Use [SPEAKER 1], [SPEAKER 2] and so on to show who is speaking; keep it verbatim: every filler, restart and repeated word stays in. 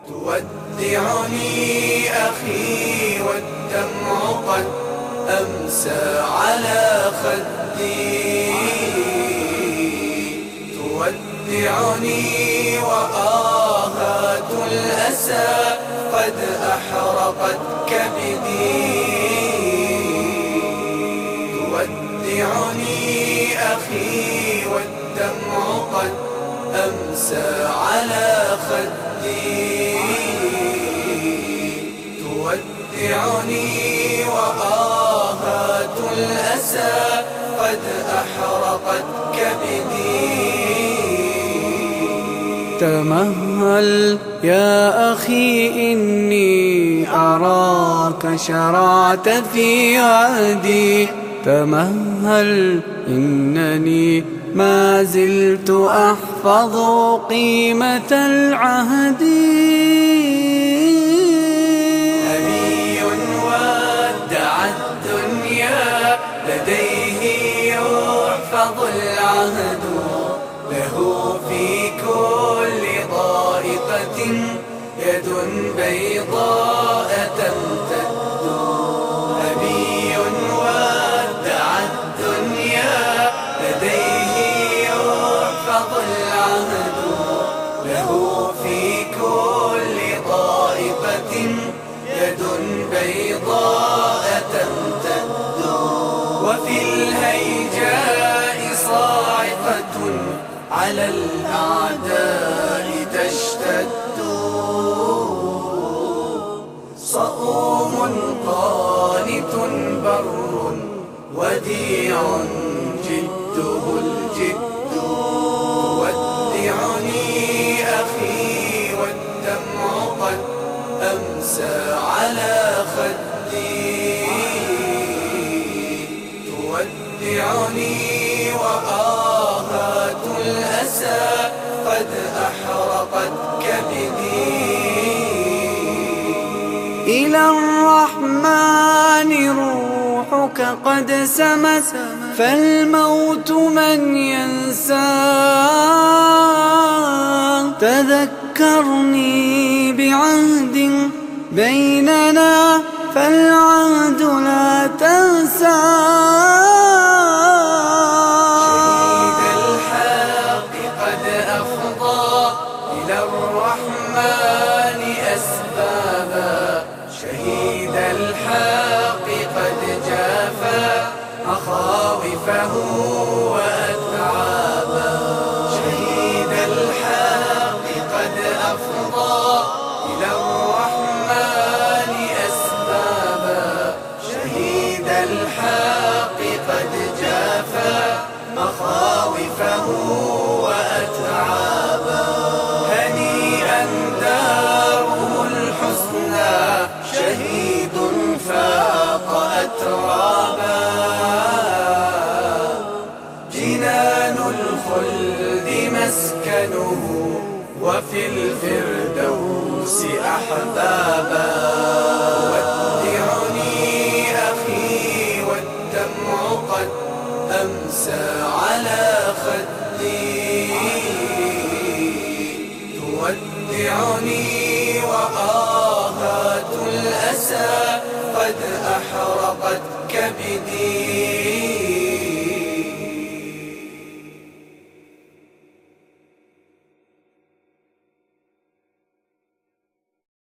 [SPEAKER 1] تودعني أخي والدمع قد أمسى على خدي، تودعني وآهات الأسى قد أحرقت كبدي، تودعني أخي والدمع قد أمسى على خدي، تودعني وآهات الأسى قد أحرقت كبدي.
[SPEAKER 2] تمهل يا أخي إني أراك شرعت في عهدي، تمهل إنني ما زلت أحفظ قيمة العهد.
[SPEAKER 1] نبي ودع الدنيا لديه يحفظ العهد، له في كل ضائقة يد بيضاء تمتد. نبي ودع الدنيا لديه يحفظ العهد، له في كل ضائقة يد بيضاء تمتد، وفي الهيجاء صاعقة على الأعداء تشتد. صؤوم قانت بر وديع جده الجد، تودعني أخي والدمع قد أمسى على خدي، تودعني وآهات الأسى قد أحرقت كبدي.
[SPEAKER 2] إلى الرحمن روحك قد سمت، فالموت من ينسى. تذكرني بعهد بيننا فالعهد لا تنسى.
[SPEAKER 1] شهيد الحق قد أفضى إلى الرحمن أسبابا، شهيد الحق قد جافى مخاوفه وأتعابا، شهيد الحق قد أفضى إلى الرحمن أسبابا، شهيد الحق قد جافى مخاوفه وأتعابا. هنيئا داره الحسنى شهيد فاق أترابا، جنان الخلد مسكنه وفي الفردوس أحبابا. ودعني أخي والدمع قد أمسى على خدي، تودعني وآهات الأسى قد أحرقت كبدي.